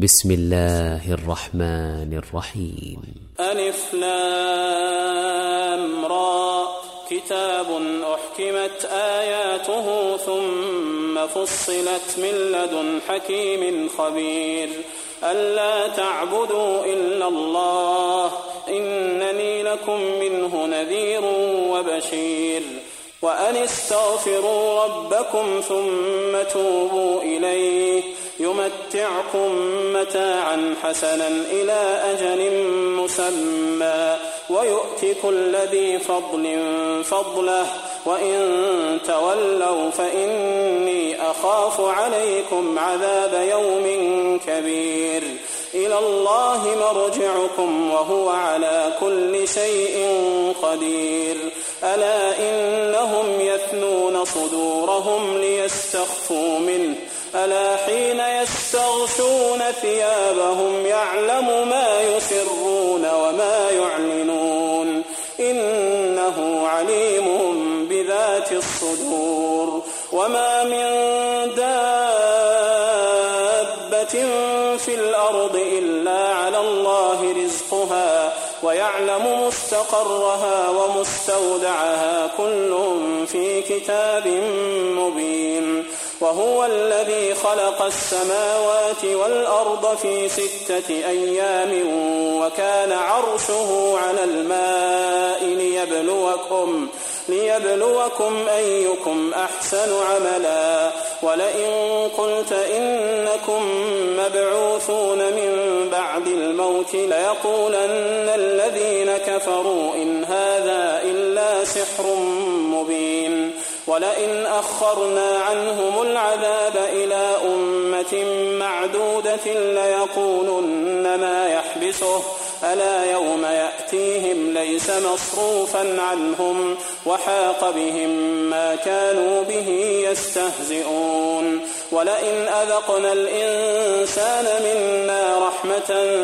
بسم الله الرحمن الرحيم. ألف لام را كتاب أحكمت آياته ثم فصلت من لدن حكيم خبير ألا تعبدوا إلا الله إنني لكم منه نذير وبشير وأن استغفروا ربكم ثم توبوا إليه يمتعكم متاعا حسنا إلى أجل مسمى ويؤت كل ذي فضل فضله وإن تولوا فإني أخاف عليكم عذاب يوم كبير إلى الله مرجعكم وهو على كل شيء قدير ألا إنهم يثنون صدورهم ليستخفوا منه ألا حين يستغشون ثيابهم يعلم ما يسرون وما يعلنون إنه عليم بذات الصدور وما من دابة في الأرض إلا على الله رزقها ويعلم مستقرها ومستودعها كل في كتاب مبين وهو الذي خلق السماوات والأرض في 6 أيام وكان عرشه على الماء ليبلوكم أيكم أحسن عملا ولئن قلت إنكم مبعوثون من بعد الموت ليقولن الذين كفروا إن هذا إلا سحر مبين ولئن أخرنا عنهم العذاب إلى أمة معدودة ليقولن ما يحبسه ألا يوم يأتيهم ليس مصروفا عنهم وحاق بهم ما كانوا به يستهزئون ولئن أذقنا الإنسان منا رحمة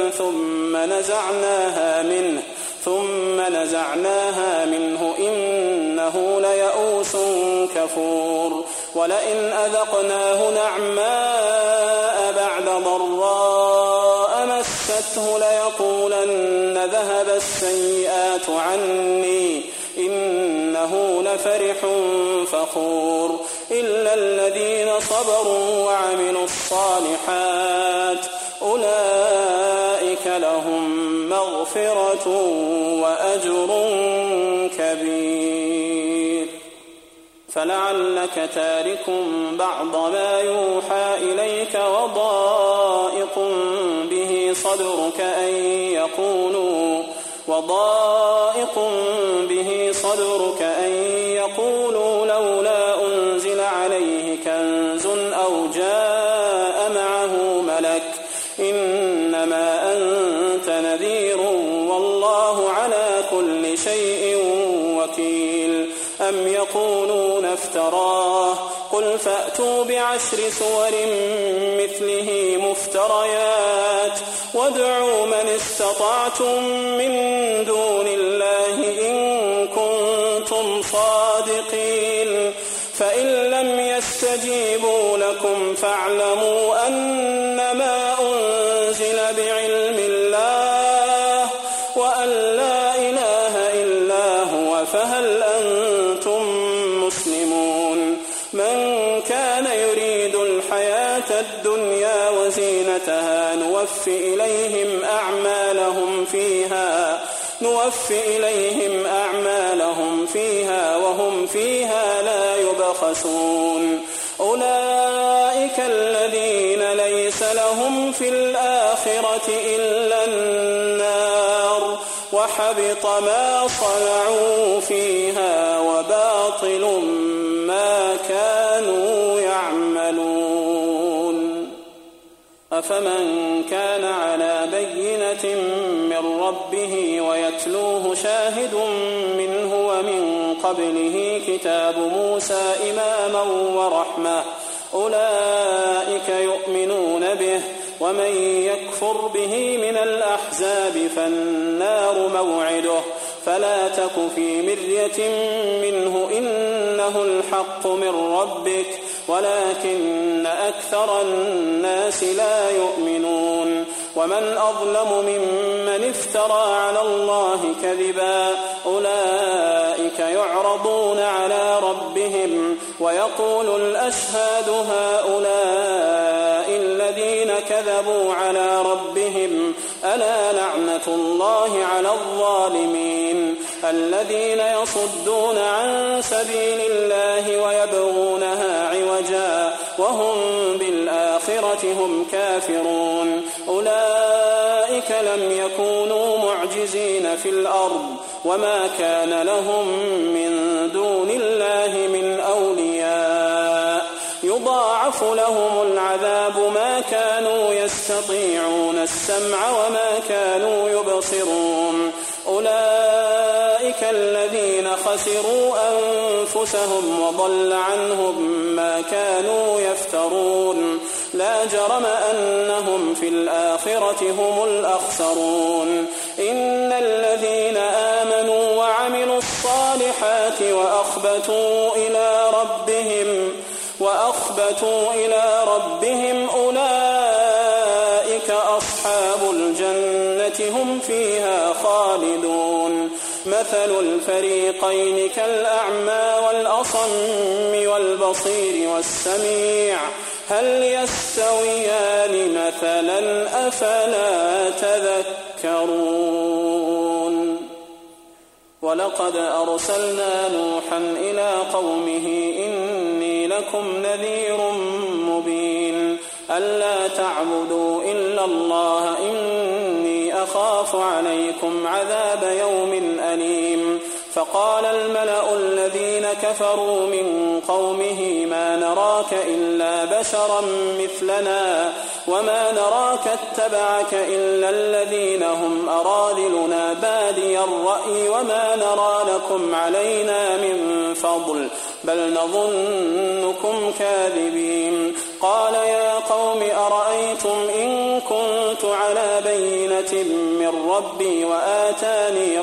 ثم نزعناها منه إنه ليئوس كفور ولئن أذقناه نعماء بعد ضراء مسته ليقولن ذهب السيئات عني إنه لفرح فخور إلا الذين صبروا وعملوا الصالحات أولئك لهم مغفرة وأجر كبير فلعلك تارك بعض ما يوحى إليك وضائق به صدرك أن يقولوا لولا أنزل عليه كنز أو جاء معه ملك إنما أنت نذير والله على كل شيء وكيل أم يقولون افتراه قل فأتوا ب10 سور مثله مفتريات وادعوا من استطعتم من دون الله إن كنتم صادقين فإن لم يستجيبوا لكم فاعلموا أنما أنزل بعلم الله وأن لا إله إلا هو فهل أنتم مسلمون من كان يريد الحياة الدنيا وزينتها نوفي إليهم أعمالهم فيها وهم فيها لا يبخسون أولئك الذين ليس لهم في الآخرة إلا النار وحبط ما صنعوا فيها وباطل ما كانوا يعملون أفمن كان على بينة من ربه ويتلوه شاهد منه ومن قبله كتاب موسى إماما ورحمة أولئك يؤمنون به ومن يكفر به من الأحزاب فالنار موعده فلا تك في مرية منه إنه الحق من ربك ولكن أكثر الناس لا يؤمنون ومن أظلم ممن افترى على الله كذبا أولئك يعرضون على ربهم ويقول الأشهاد هؤلاء الذين كذبوا على ربهم ألا لعنة الله على الظالمين الذين يصدون عن سبيل الله ويبغونها عوجا وهم بالآخرة هم كافرون أولئك لم يكونوا معجزين في الأرض وما كان لهم من دون الله من أولياء يضاعف لهم العذاب ما كانوا يستطيعون السمع وما كانوا يبصرون أولئك الذين خسروا أنفسهم وضل عنهم ما كانوا يفترون لا جرم أنهم في الآخرة هم الأخسرون إن الذين آمنوا وعملوا الصالحات وأخبتوا إلى ربهم أولئك أصحاب الجنة هم فيها خالدون مثل الفريقين كالأعمى والأصم والبصير والسميع هل يستويان مثلا أفلا تذكرون ولقد أرسلنا نوحا إلى قومه إني لكم نذير مبين ألا تعبدوا إلا الله إني أخاف عليكم عذاب يوم أليم فقال الملأ الذين كفروا من قومه ما نراك إلا بشرا مثلنا وما نراك اتبعك إلا الذين هم أراذلنا بادي الرأي وما نرى لكم علينا من فضل بل نظنكم كاذبين قال يا قوم أرأيتم إن كنت على بينة من ربي وآتاني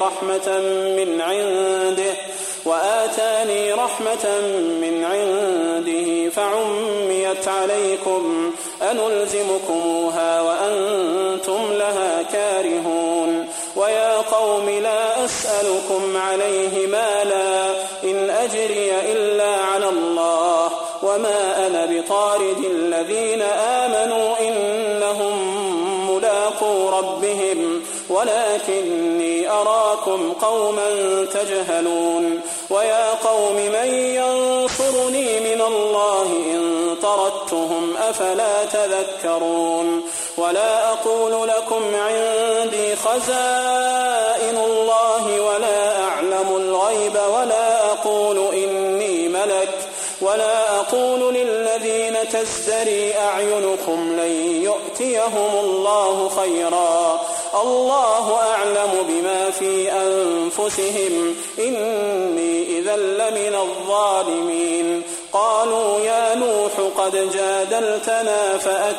رحمة من عنده فعميت عليكم أنلزمكموها وأنتم لها كارهون ويا قوم لا أسألكم عليه مالا إن أجري إلا على الله وما أنا بطارد الذين آمنوا إنهم ملاقو ربهم ولكني أراكم قوما تجهلون ويا قوم من ينصرني من الله إن طردتهم أفلا تذكرون ولا أقول لكم عندي خزائن الله ولا أعلم الغيب ولا أقول إني ملك ولا أقول للذين تزدري أعينكم لن يؤتيهم الله خيرا الله أعلم بما في أنفسهم إني إذا لمن الظالمين قالوا يا نوح قد جادلتنا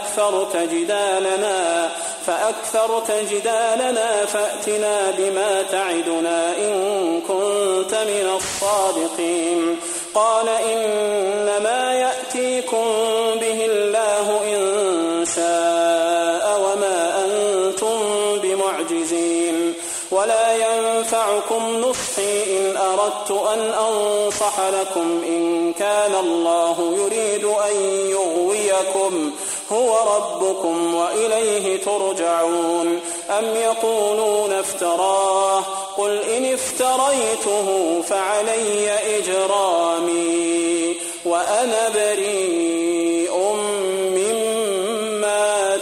فأكثرت جدالنا فأتنا بما تعدنا إن كنت من الصادقين قال إنما يأتيكم به الله إن شاء وما أنتم بمعجزين ولا ينفعكم نصحي إن أردت أن أنصح لكم إن كان الله يريد أن يغويكم هو ربكم وإليه ترجعون أم يقولون افتراه قل إن افتريته فعلي إجرامي وأنا بريء مما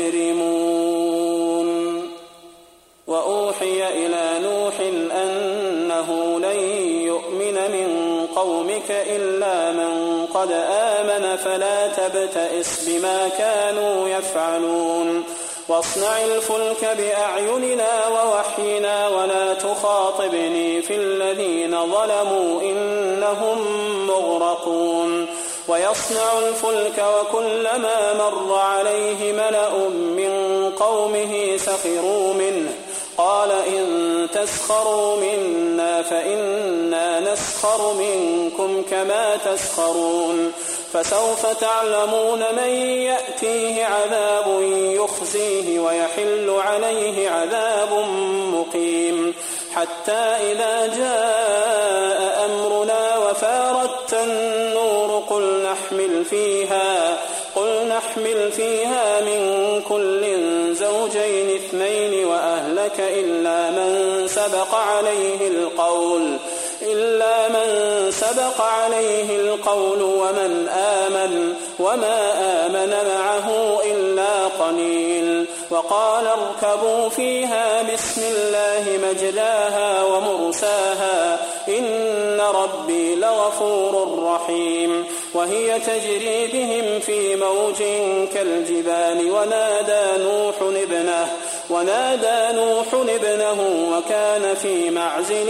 تجرمون وأوحي إلى نوح أنه لن يؤمن من قومك إلا من قد آمن فلا تبتئس بما كانوا يفعلون واصنع الفلك بأعيننا ووحينا ولا تخاطبني في الذين ظلموا إنهم مغرقون ويصنع الفلك وكلما مر عليه ملأ من قومه سخروا منه قال إن تسخروا منا فإنا نسخر منكم كما تسخرون فسوف تعلمون من يأتيه عذاب يخزيه ويحل عليه عذاب مقيم حتى إذا جاء أمرنا وفارت النور قل نحمل فيها من كل زوجين اثنين وأهلك إلا من سبق عليه القول وما آمن معه إلا قليل وقال اركبوا فيها بسم الله مجلاها ومرساها إن ربي لغفور رحيم وهي تجري بهم في موج كالجبال ونادى نوح ابنه وكان في معزل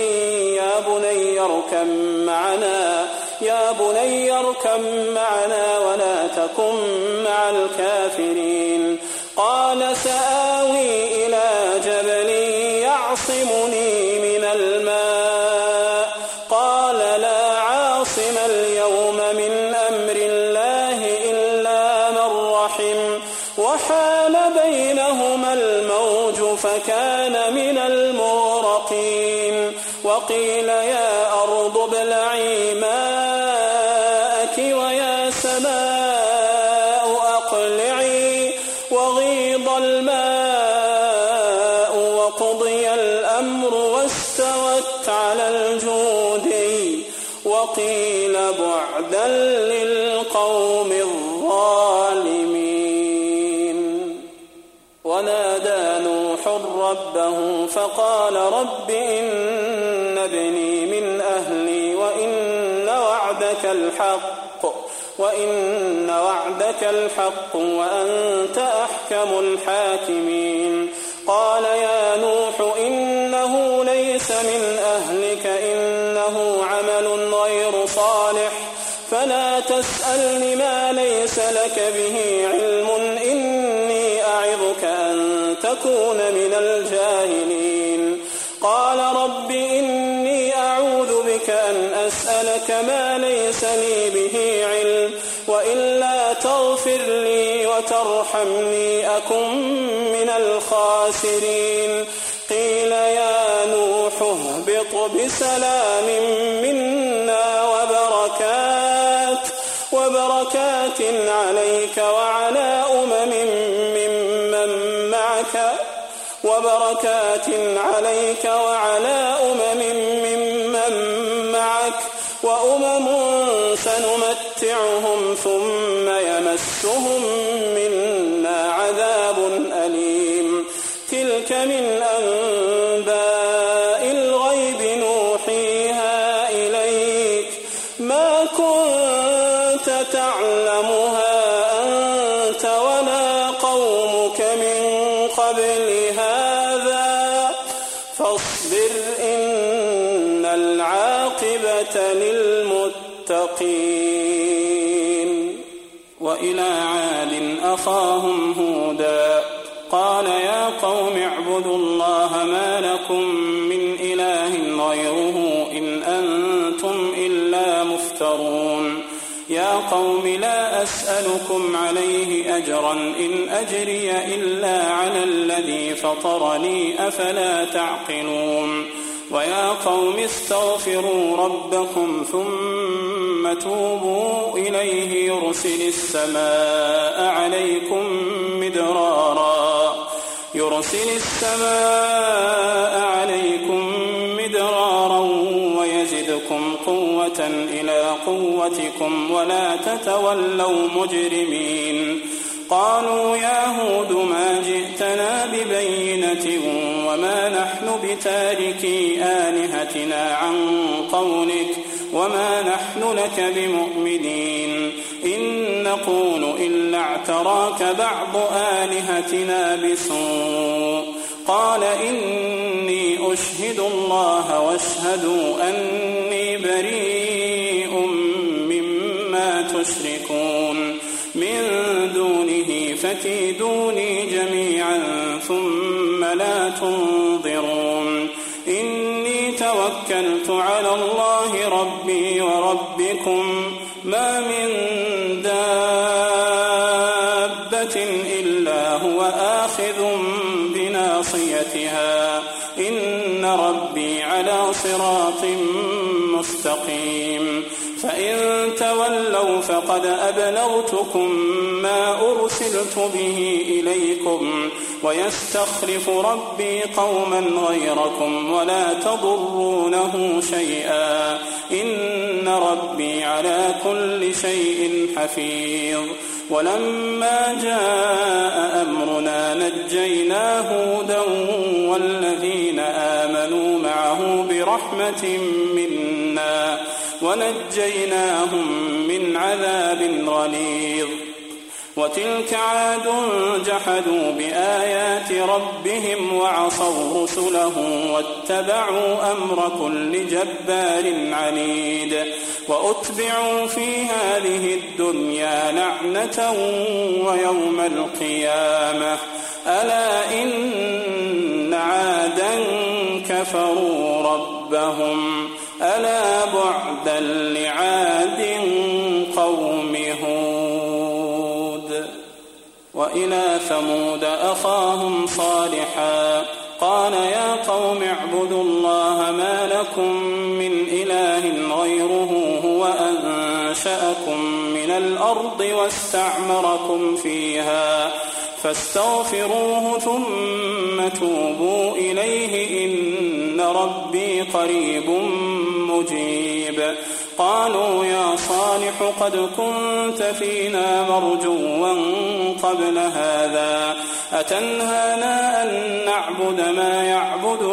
يا بني اركب معنا ولا تكن مع الكافرين قال سآوي إلى جبل يعصمني من الماء قال لا عاصم اليوم من أمر الله إلا من رحم وحال بينهما الموج فكان من المغرقين وقيل يا أرض ابلعي ماءك ويا سماء أقلعي وغيض الماء وقضي الأمر واستوت على الجودي وقيل بعدا للقوم الظالمين ونادى نوح ربه فقال رب إن ابني من أهلي وإن وعدك الحق وأنت أحكم الحاكمين قال يا نوح إنه ليس من أهلك إنه عمل غير صالح فلا تسألني ما ليس لك به علم إني أعظك أن تكون من الجاهلين قال رب إني أعوذ بك أن أسألك ما ليس لي به علم وإلا تغفر لي وترحمني أكن من الخاسرين قيل يا نوح اهبط بسلام منا وبركات عليك وعلى أمم ممن معك وأمم سنمتعهم ثم يمسهم منا عذاب أليم تلك من أنباء الغيب نوحيها إليك ما كنت تعلمها أنت ولا قومك من قبل هذا فاصبر إن العاقبة للمتقين وإلى عاد أخاهم هودا قال يا قوم اعبدوا الله ما لكم من إله غيره إن أنتم إلا مفترون يا قوم لا أسألكم عليه أجرا إن أجري إلا على الذي فطرني أفلا تعقلون ويا قوم استغفروا ربكم ثم توبوا إليه يرسل السماء عليكم مدرارا ويزدكم قوة إلى قوتكم ولا تتولوا مجرمين قالوا يا هود ما جئتنا ببينة وما نحن بتاركي آلهتنا عن قولك وما نحن لك بمؤمنين إن نقول إلا اعتراك بعض آلهتنا بسوء قال إني أشهد الله واشهدوا أني بريء مما تشركون من دونه فكيدوني جميعا ثم لا تنظرون إني توكلت على الله ربي وربكم ما من آخذ بناصيتها إن ربي على صراط مستقيم فإن تولوا فقد أبلغتكم ما أرسلت به إليكم ويستخلف ربي قوما غيركم ولا تضرونه شيئا إن ربي على كل شيء حفيظ ولما جاء أمرنا نجينا هودا والذين آمنوا معه برحمة منا ونجيناهم من عذاب غليظ وتلك عاد جحدوا بآيات ربهم وعصوا رسله واتبعوا أمر كل جبار عنيد وأتبعوا في هذه الدنيا لعنة ويوم القيامة ألا إن عادا كفروا ربهم ألا بعدا لعاد قوم هود وإلى ثمود أخاهم صالحا قال يا قوم اعبدوا الله ما لكم من إله غيره هو أنشأكم من الأرض واستعمركم فيها فاستغفروه ثم توبوا إليه إن ربي قريب مجيب قالوا يا صالح قد كنت فينا مرجوا قبل هذا أتنهانا أن نعبد ما يعبد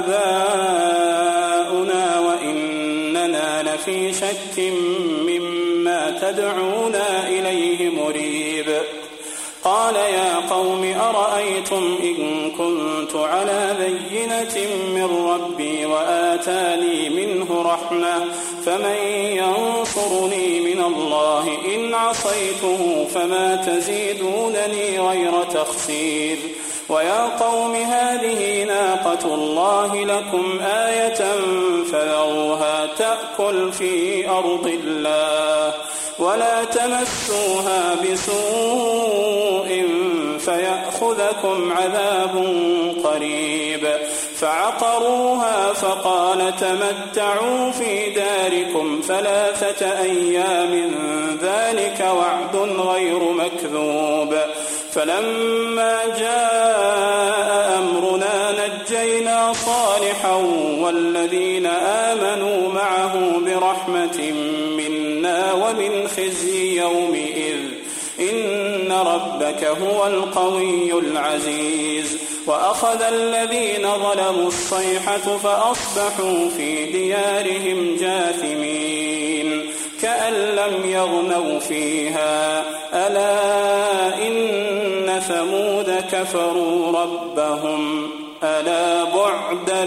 آباؤنا وإننا لفي شك مما تدعونا إليه مريب قال يا قوم أرأيتم إن كنت على بينة من ربي وآتاني منه رحمة فمن ينصرني من الله إن عصيته فما تزيدونني غير تخسير ويا قوم هذه ناقة الله لكم آية فذروها تأكل في أرض الله ولا تمسوها بسوء فيأخذكم عذاب قريب فعقروها فقال تمتعوا في داركم 3 أيام ذلك وعد غير مكذوب فلما جاء أمرنا نجينا صالحا والذين آمنوا معه برحمة منا ومن خزي يومئذ إن ربك هو القوي العزيز وأخذ الذين ظلموا الصيحة فأصبحوا في ديارهم جاثمين كأن لم يغنوا فيها ألا إن ثمود كفروا ربهم ألا بعدا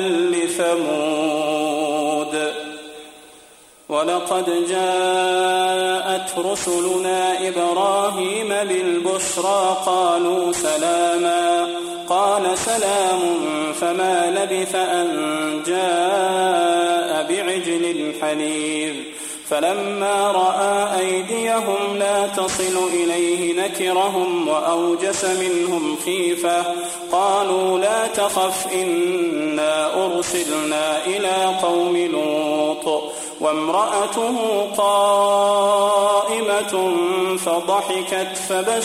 لثمود ولقد جاءت رسلنا إبراهيم بالبشرى قالوا سلاما قال سلام فما لبث أن جاء بعجل حنيذ فلما رأى أيديهم لا تصل إليه نكرهم وأوجس منهم خيفة قالوا لا تخف إنا أرسلنا إلى قوم لوط وامرأته قائمة فضحكت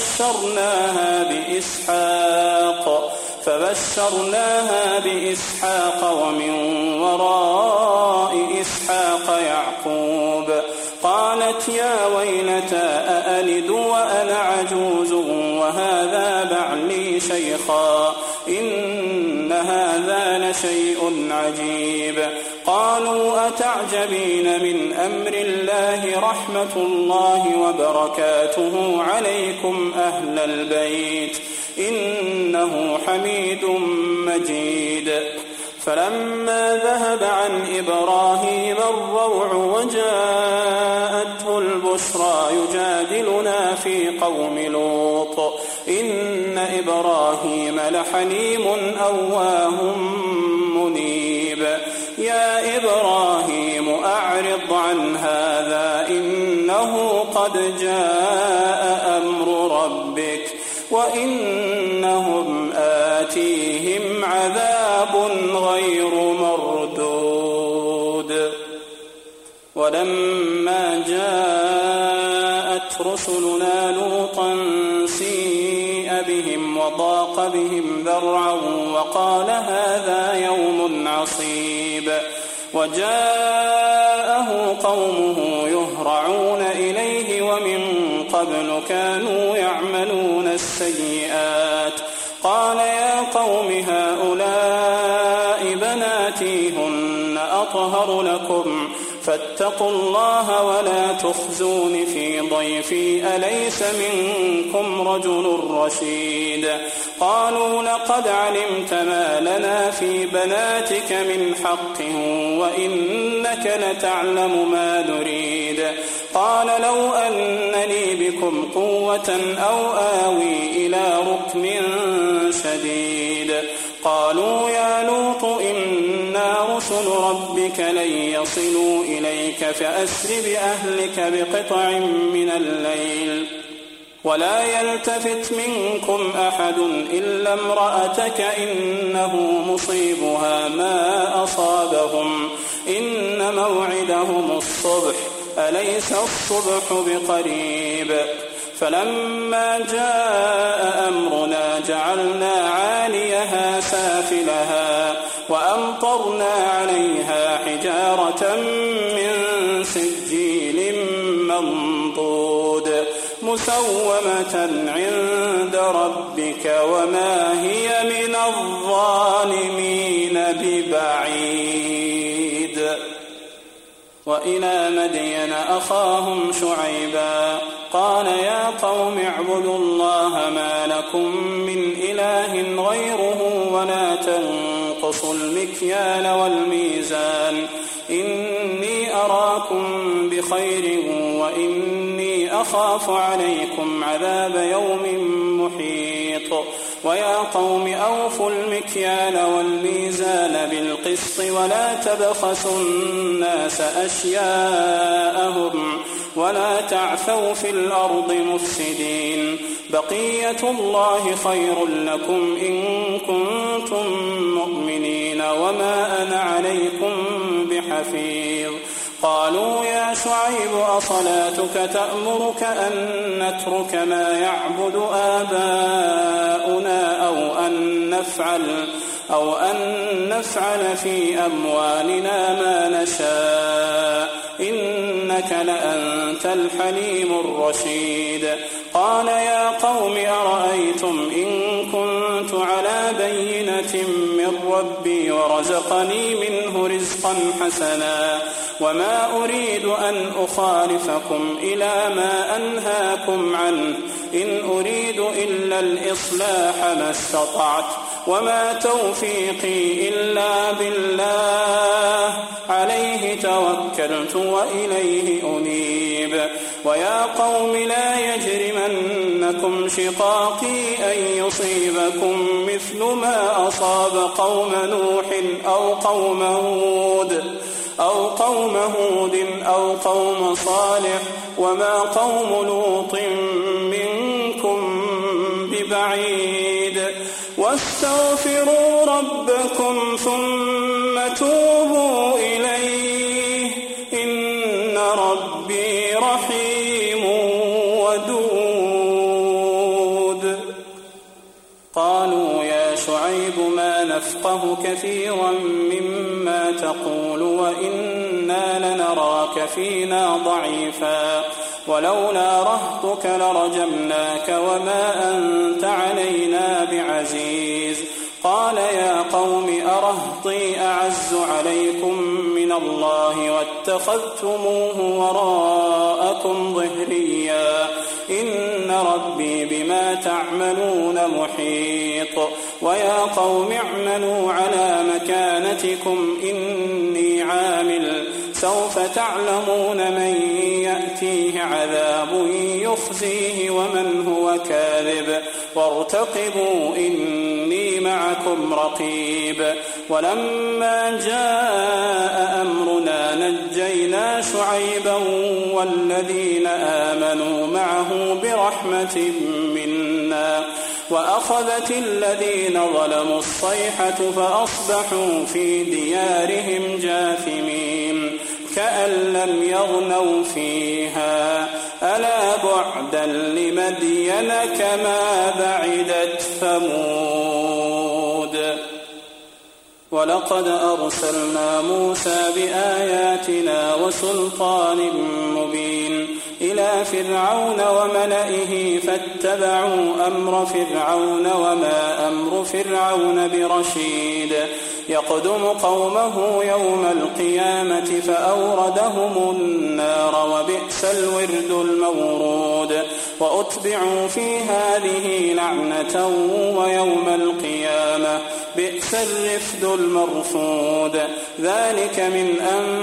فبشرناها بإسحاق ومن وراء إسحاق يعقوب قالت يا ويلتى أألد وأنا عجوز وهذا بعلي شيخا إن هذا لشيء عجيب قالوا أتعجبين من أمر الله رحمة الله وبركاته عليكم أهل البيت إنه حميد مجيد فلما ذهب عن إبراهيم الروع وجاءته البشرى يجادلنا في قوم لوط إن إبراهيم لحليم أواه منيب يا إبراهيم أعرض عن هذا إنه قد جاء أمر ربك وإنهم يأتيهم عذاب غير مردود. ولما جاءت رسلنا لوطا سيء بهم وضاق بهم ذرعا وقال هذا يوم عصيب. وجاءه قومه يهرعون إليه ومن قبل كانوا يعملون السيئات. قال يا قوم هؤلاء بناتي هن أطهر لكم فاتقوا الله ولا تخزون في ضيفي أليس منكم رجل رشيد. قالوا لقد علمت ما لنا في بناتك من حق وإنك لتعلم ما نريد. قال لو أن لي بكم قوة أو آوي إلى ركن شديد. قالوا يا لوط إنا رسل ربك لن يصلوا إليك فأسر بأهلك بقطع من الليل ولا يلتفت منكم أحد إلا امرأتك إنه مصيبها ما أصابهم إن موعدهم الصبح أليس الصبح بقريب. فلما جاء أمرنا جعلنا عاليها سافلها وأمطرنا عليها حجارة من سجيل منضود مسومة عند ربك وما هي من الظالمين ببعيد. وإلى مدين أخاهم شعيبا قال يا قوم اعبدوا الله ما لكم من إله غيره ولا تنقصوا المكيال والميزان إني أراكم بخير وإني أخاف عليكم عذاب يوم محيط. ويا قوم أوفوا المكيال والميزان بالقسط ولا تبخسوا الناس أشياءهم ولا تعثوا في الأرض مفسدين. بقية الله خير لكم إن كنتم مؤمنين وما أنا عليكم بحفيظ. قالوا يا شعيب أصلاتك تأمرك أن نترك ما يعبد آباؤنا أو أن نفعل في أموالنا ما نشاء إنك لأنت الحليم الرشيد. قال يا قوم أرأيتم إن كنت على بينة من ربي ورزقني منه رزقا حسنا وما أريد أن أخالفكم إلى ما أنهاكم عنه إن أريد إلا الإصلاح ما استطعت وما توفيقي إلا بالله عليه توكلت وإليه أنيب. ويا قوم لا يجرمنكم شقاقي أن يصيبكم مثل ما أصاب قوم نوح أو قوم هود أو قوم صالح وما قوم لوط منكم ببعيد. واستغفروا ربكم ثم توبوا إليه إن ربي رحيم ودود. قالوا يا شعيب ما نفقه كثيرا مما تقول وإنا لنراك فينا ضعيفا ولولا رهطك لرجمناك وما أنت علينا بعزيز. قال يا قوم أرهطي أعز عليكم من الله واتخذتموه وراءكم ظهريا إن ربي بما تعملون محيط. ويا قوم اعملوا على مكانتكم إني عامل سوف تعلمون من يأتيه عذاب يخزيه ومن هو كاذب وارتقبوا إني معكم رقيب. ولما جاء أمرنا نجينا شعيبا والذين آمنوا معه برحمة منا وأخذت الذين ظلموا الصيحة فأصبحوا في ديارهم جاثمين كأن لم يغنوا فيها ألا بعدا لمدين كما بعدت ثمود ولقد أرسلنا موسى بآياتنا وسلطان مبين إلى فرعون وملئه فاتبعوا أمر فرعون وما أمر فرعون برشيد يقدم قومه يوم القيامة فأوردهم النار وبئس الورد المورود وأتبعوا في هذه لعنة ويوم القيامة بئس الرفد المرفود ذلك من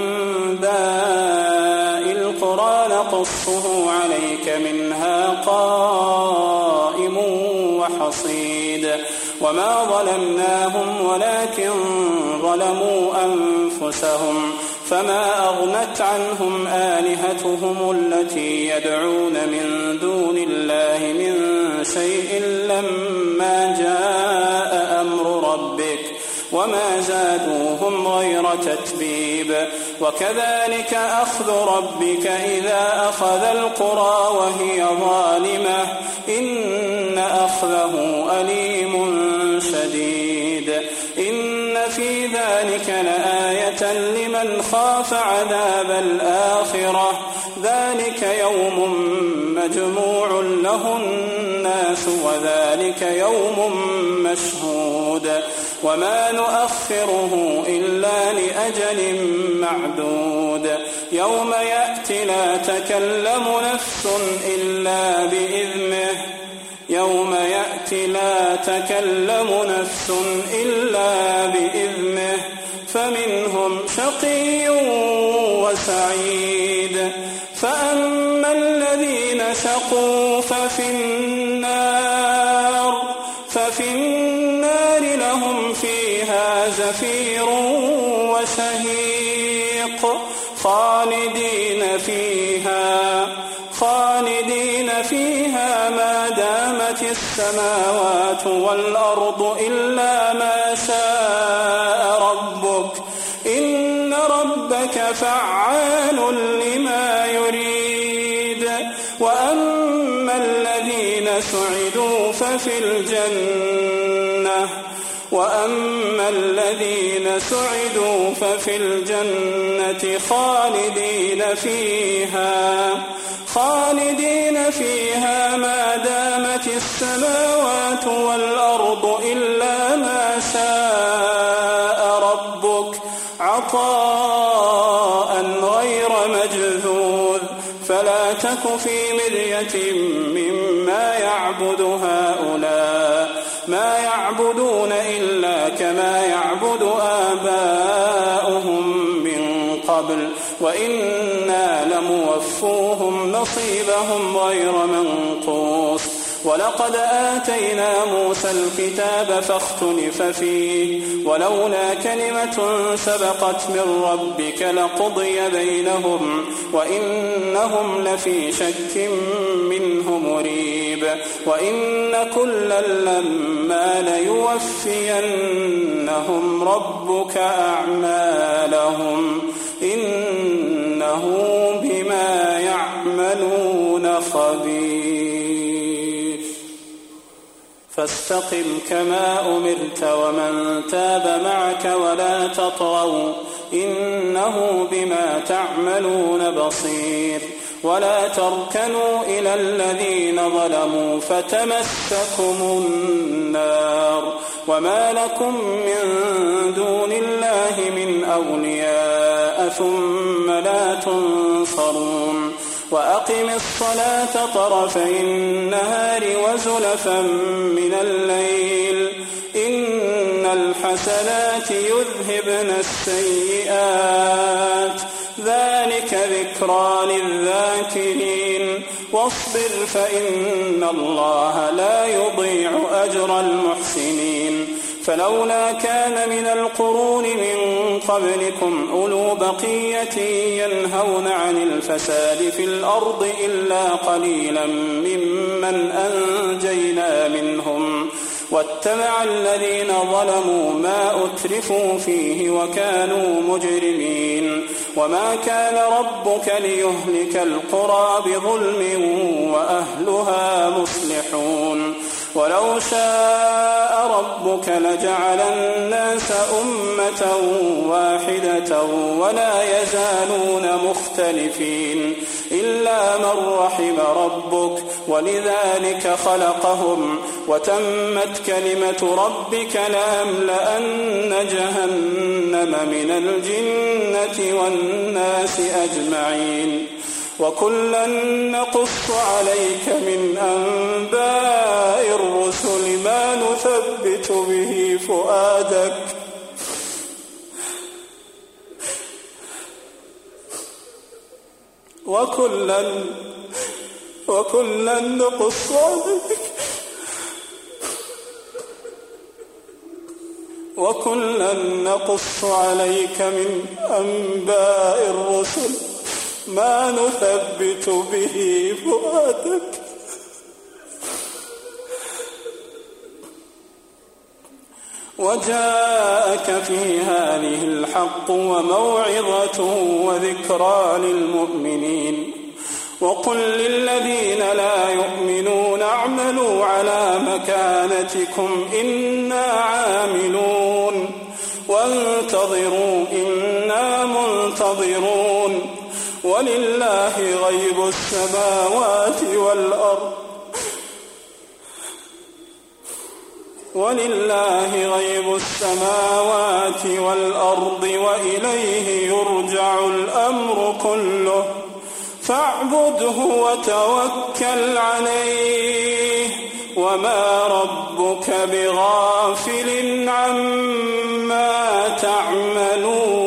أنباء القرى نقصه عليك منها قائم وحصيد وما ظلمناهم ولكن ظلموا أنفسهم فما أغنت عنهم آلهتهم التي يدعون من دون الله من شيء لما جاء أمر ربك وما زادوهم غير تتبيب وكذلك أخذ ربك إذا أخذ القرى وهي ظالمة إن أخذه أليم شديد إن في ذلك لآية لمن خاف عذاب الآخرة ذلك يوم مجموع له الناس وذلك يوم مشهود وما نؤخره إلا لأجل معدود يوم يأتي لا تكلم نفس إلا بإذنه يوم يأتي لا تكلم نفس إلا بإذنه فمنهم شقي وسعيد فأما الذين شقوا ففي النار لهم فيها زفير وشهيق خالدين فيها ما دامت السماوات والأرض إلا ما شاء ربك إن ربك فعال لما يريد وأما الذين سعدوا ففي الجنة خالدين فيها ما دامت السماوات والأرض إلا ما شاء ربك عطاء غير مجذوذ فلا تك في مرية مما يعبد هؤلاء ما يعبدون إلا كما يعبد آباؤهم من قبل وإنا لموفوهم نصيبهم غير منقوص ولقد آتينا موسى الكتاب فاختلف فيه ولولا كلمة سبقت من ربك لقضي بينهم وإنهم لفي شك منه مريب وإن كلا لما ليوفينهم ربك أعمالهم إنه بما يعملون خبير فاستقم كما أمرت ومن تاب معك ولا تطغوا إنه بما تعملون بصير ولا تركنوا إلى الذين ظلموا فتمسكم النار وما لكم من دون الله من أولياء ثم لا تنصرون وأقم الصلاة طرفي النهار وزلفا من الليل إن الحسنات يذهبن السيئات ذلك ذكرى للذاكرين واصبر فإن الله لا يضيع أجر المحسنين فلولا كان من القرون من قبلكم أولو بقية ينهون عن الفساد في الأرض إلا قليلا ممن أنجينا منهم واتبع الذين ظلموا ما أترفوا فيه وكانوا مجرمين وما كان ربك ليهلك القرى بظلم وأهلها مصلحون ولو شاء ربك لجعل الناس أمة واحدة ولا يزالون مختلفين إلا من رحم ربك ولذلك خلقهم وتمت كلمة ربك لأملأن جهنم من الجنة والناس أجمعين وكلا نقص عليك من أنباء الرسل ما نثبت به فؤادك وكلا نقص عليك وكلا نقص عليك من أنباء الرسل ما نثبت به فؤادك وجاءك في هذه الحق وموعظة وذكرى للمؤمنين وقل للذين لا يؤمنون اعملوا على مكانتكم إنا عاملون وانتظروا إنا منتظرون ولله غيب السماوات والأرض وإليه يرجع الأمر كله فاعبده وتوكل عليه وما ربك بغافل عما تعملون